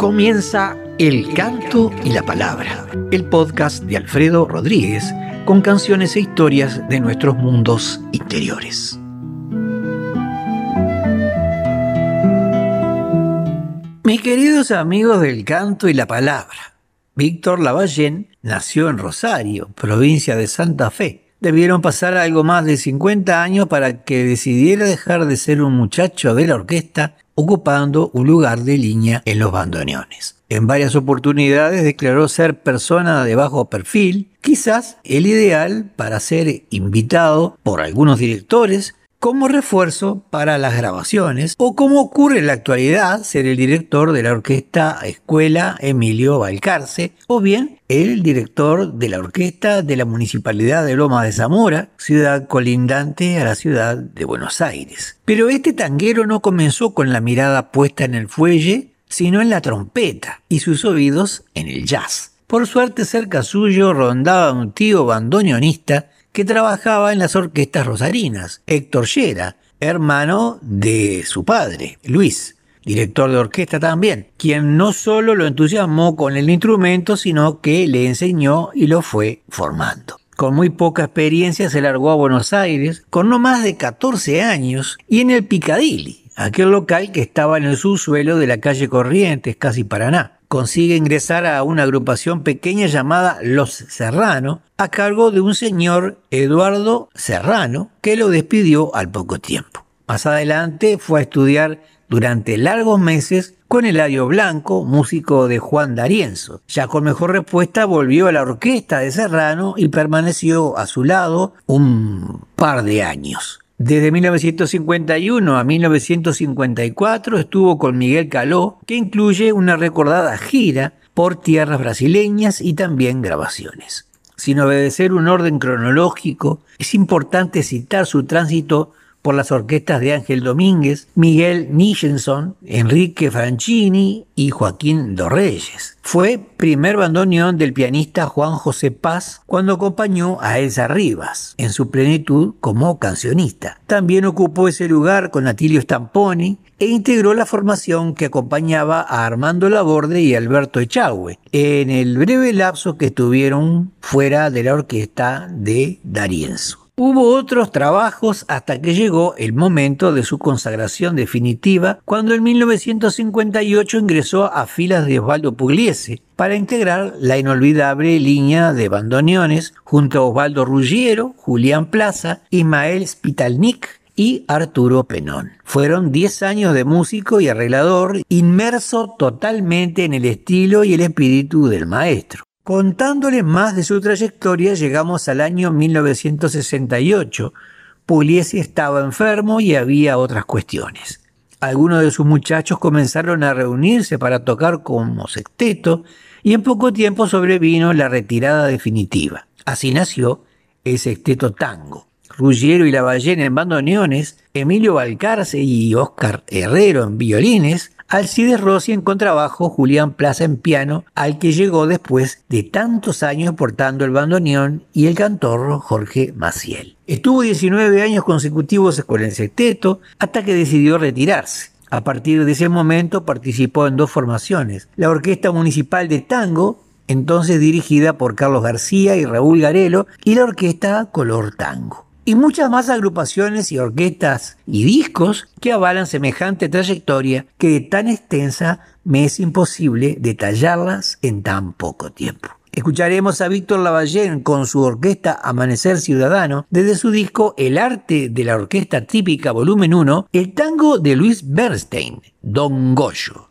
Comienza El Canto y la Palabra, el podcast de Alfredo Rodríguez con canciones e historias de nuestros mundos interiores. Mis queridos amigos del Canto y la Palabra, Víctor Lavallén nació en Rosario, provincia de Santa Fe. Debieron pasar algo más de 50 años para que decidiera dejar de ser un muchacho de la orquesta ocupando un lugar de línea en los bandoneones. En varias oportunidades declaró ser persona de bajo perfil, quizás el ideal para ser invitado por algunos directores como refuerzo para las grabaciones, o como ocurre en la actualidad, ser el director de la orquesta Escuela Emilio Balcarce, o bien el director de la orquesta de la Municipalidad de Lomas de Zamora, ciudad colindante a la ciudad de Buenos Aires. Pero este tanguero no comenzó con la mirada puesta en el fuelle, sino en la trompeta, y sus oídos en el jazz. Por suerte, cerca suyo rondaba un tío bandoneonista que trabajaba en las orquestas rosarinas, Héctor Llera, hermano de su padre, Luis, director de orquesta también, quien no solo lo entusiasmó con el instrumento, sino que le enseñó y lo fue formando. Con muy poca experiencia se largó a Buenos Aires, con no más de 14 años, y en el Piccadilly, aquel local que estaba en el subsuelo de la calle Corrientes, casi Paraná. Consigue ingresar a una agrupación pequeña llamada Los Serrano, a cargo de un señor Eduardo Serrano, que lo despidió al poco tiempo. Más adelante fue a estudiar durante largos meses con Eladio Blanco, músico de Juan D'Arienzo. Ya con mejor respuesta volvió a la orquesta de Serrano y permaneció a su lado un par de años. Desde 1951 a 1954 estuvo con Miguel Caló, que incluye una recordada gira por tierras brasileñas y también grabaciones. Sin obedecer un orden cronológico, es importante citar su tránsito por las orquestas de Ángel Domínguez, Miguel Nichenson, Enrique Franchini y Joaquín Dorreyes. Fue primer bandoneón del pianista Juan José Paz cuando acompañó a Elsa Rivas, en su plenitud como cancionista. También ocupó ese lugar con Atilio Stamponi e integró la formación que acompañaba a Armando Laborde y Alberto Echagüe en el breve lapso que estuvieron fuera de la orquesta de D'Arienzo. Hubo otros trabajos hasta que llegó el momento de su consagración definitiva, cuando en 1958 ingresó a filas de Osvaldo Pugliese para integrar la inolvidable línea de bandoneones junto a Osvaldo Ruggiero, Julián Plaza, Ismael Spitalnik y Arturo Penón. Fueron 10 años de músico y arreglador, inmerso totalmente en el estilo y el espíritu del maestro. Contándoles más de su trayectoria, llegamos al año 1968. Pugliese estaba enfermo y había otras cuestiones. Algunos de sus muchachos comenzaron a reunirse para tocar como sexteto y en poco tiempo sobrevino la retirada definitiva. Así nació el Sexteto Tango. Ruggiero y Lavallén en bandoneones, Emilio Balcarce y Óscar Herrero en violines, Alcides Rossi en contrabajo, Julián Plaza en piano, al que llegó después de tantos años portando el bandoneón, y el cantorro Jorge Maciel. Estuvo 19 años consecutivos con el sexteto hasta que decidió retirarse. A partir de ese momento participó en 2 formaciones: la Orquesta Municipal de Tango, entonces dirigida por Carlos García y Raúl Garelo, y la Orquesta Color Tango. Y muchas más agrupaciones y orquestas y discos que avalan semejante trayectoria que de tan extensa me es imposible detallarlas en tan poco tiempo. Escucharemos a Víctor Lavallén con su orquesta Amanecer Ciudadano desde su disco El Arte de la Orquesta Típica Volumen 1, el tango de Luis Bernstein, Don Goyo.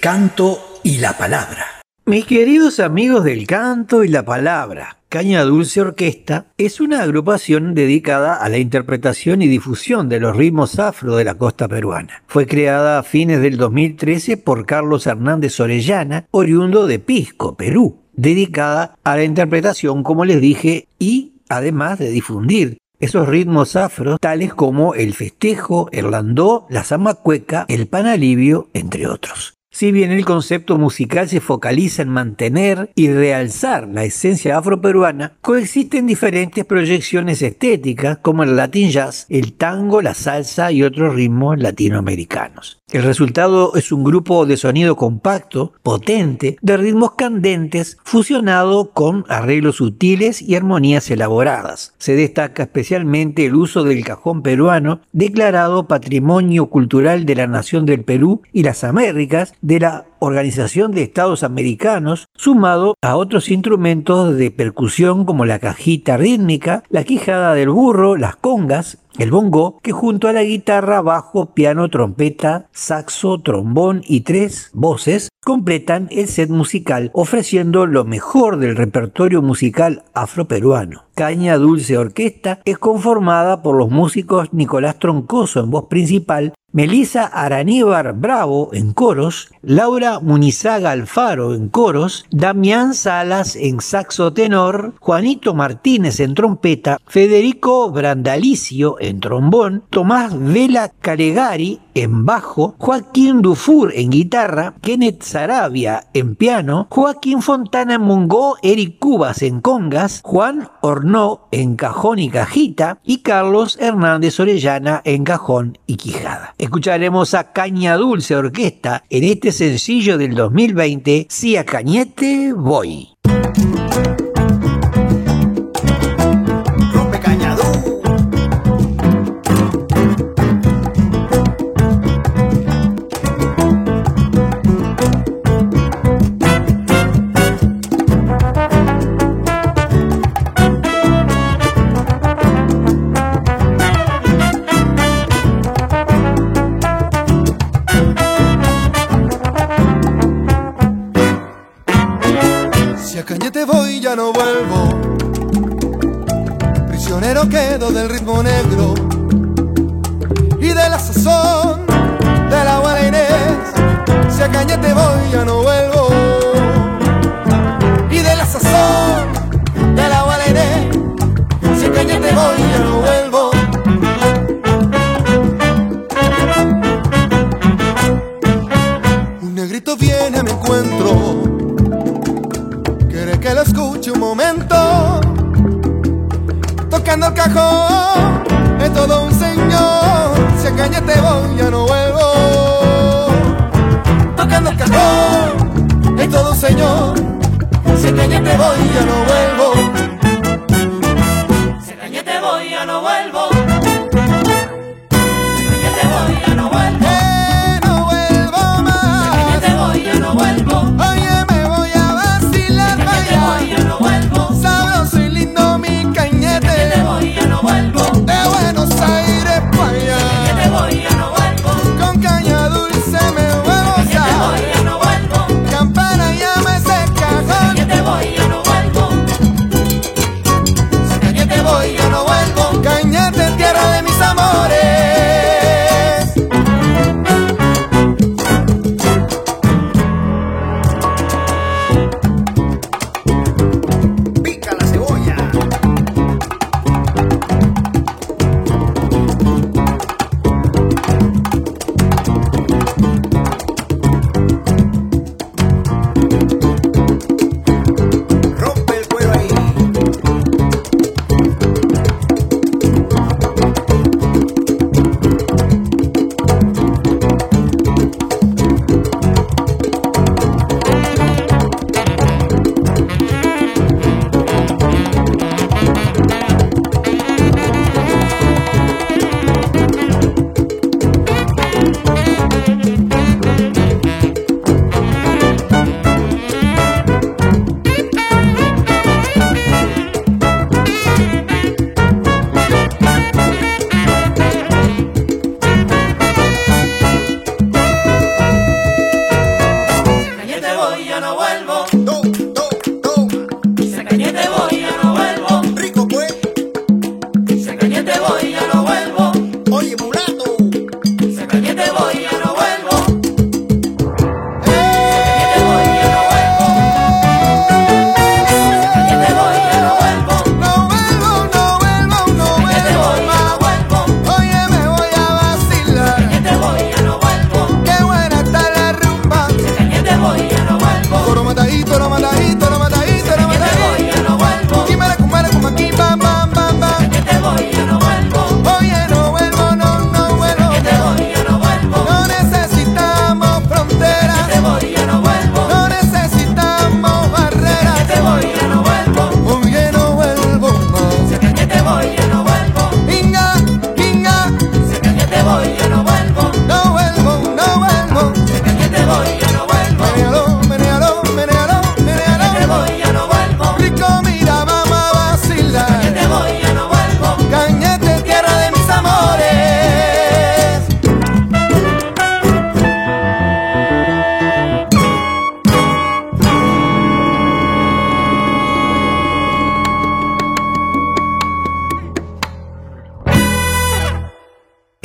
canto y la palabra. Mis queridos amigos del canto y la palabra, Caña Dulce Orquesta es una agrupación dedicada a la interpretación y difusión de los ritmos afro de la costa peruana. Fue creada a fines del 2013 por Carlos Hernández Orellana, oriundo de Pisco, Perú, dedicada a la interpretación, como les dije, y además de difundir esos ritmos afros, tales como el festejo, el landó, la zamacueca, el panalivio, entre otros. Si bien el concepto musical se focaliza en mantener y realzar la esencia afroperuana, coexisten diferentes proyecciones estéticas como el Latin Jazz, el tango, la salsa y otros ritmos latinoamericanos. El resultado es un grupo de sonido compacto, potente, de ritmos candentes, fusionado con arreglos sutiles y armonías elaboradas. Se destaca especialmente el uso del cajón peruano, declarado Patrimonio Cultural de la Nación del Perú y las Américas, de la Organización de Estados Americanos, sumado a otros instrumentos de percusión como la cajita rítmica, la quijada del burro, las congas, el bongo, que junto a la guitarra, bajo, piano, trompeta, saxo, trombón y 3 voces, completan el set musical, ofreciendo lo mejor del repertorio musical afroperuano. Caña Dulce Orquesta es conformada por los músicos Nicolás Troncoso en voz principal, Melissa Araníbar Bravo en coros, Laura Munizaga Alfaro en coros, Damián Salas en saxo tenor, Juanito Martínez en trompeta, Federico Brandalicio en trombón, Tomás Vela Calegari en bajo, Joaquín Dufour en guitarra, Kenneth Sarabia en piano, Joaquín Fontana en mongó, Eric Cubas en congas, Juan Hornó en cajón y cajita y Carlos Hernández Orellana en cajón y quijada. Escucharemos a Caña Dulce Orquesta en este sencillo del 2020, Si a Cañete voy. Rompe cañadú. Voy, ya no vuelvo, prisionero quedo del ritmo negro y de la sazón de la Guara Inés. Si a Cañete voy, ya no vuelvo, y de la sazón de la Guara Inés. Si a Cañete voy, ya no vuelvo. Un negrito viene a mi encuentro, que lo escuche un momento, tocando el cajón, es todo un señor. Si a Cañete voy, ya no vuelvo. Tocando el cajón, es todo un señor. Si a Cañete voy, ya no vuelvo. Si a Cañete voy, ya no vuelvo. Si a Cañete voy, ya no vuelvo. No vuelvo más. Si a Cañete voy, ya no vuelvo. Oye, sabroso y lindo mi Cañete. Ya no vuelvo.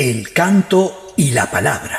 El canto y la palabra.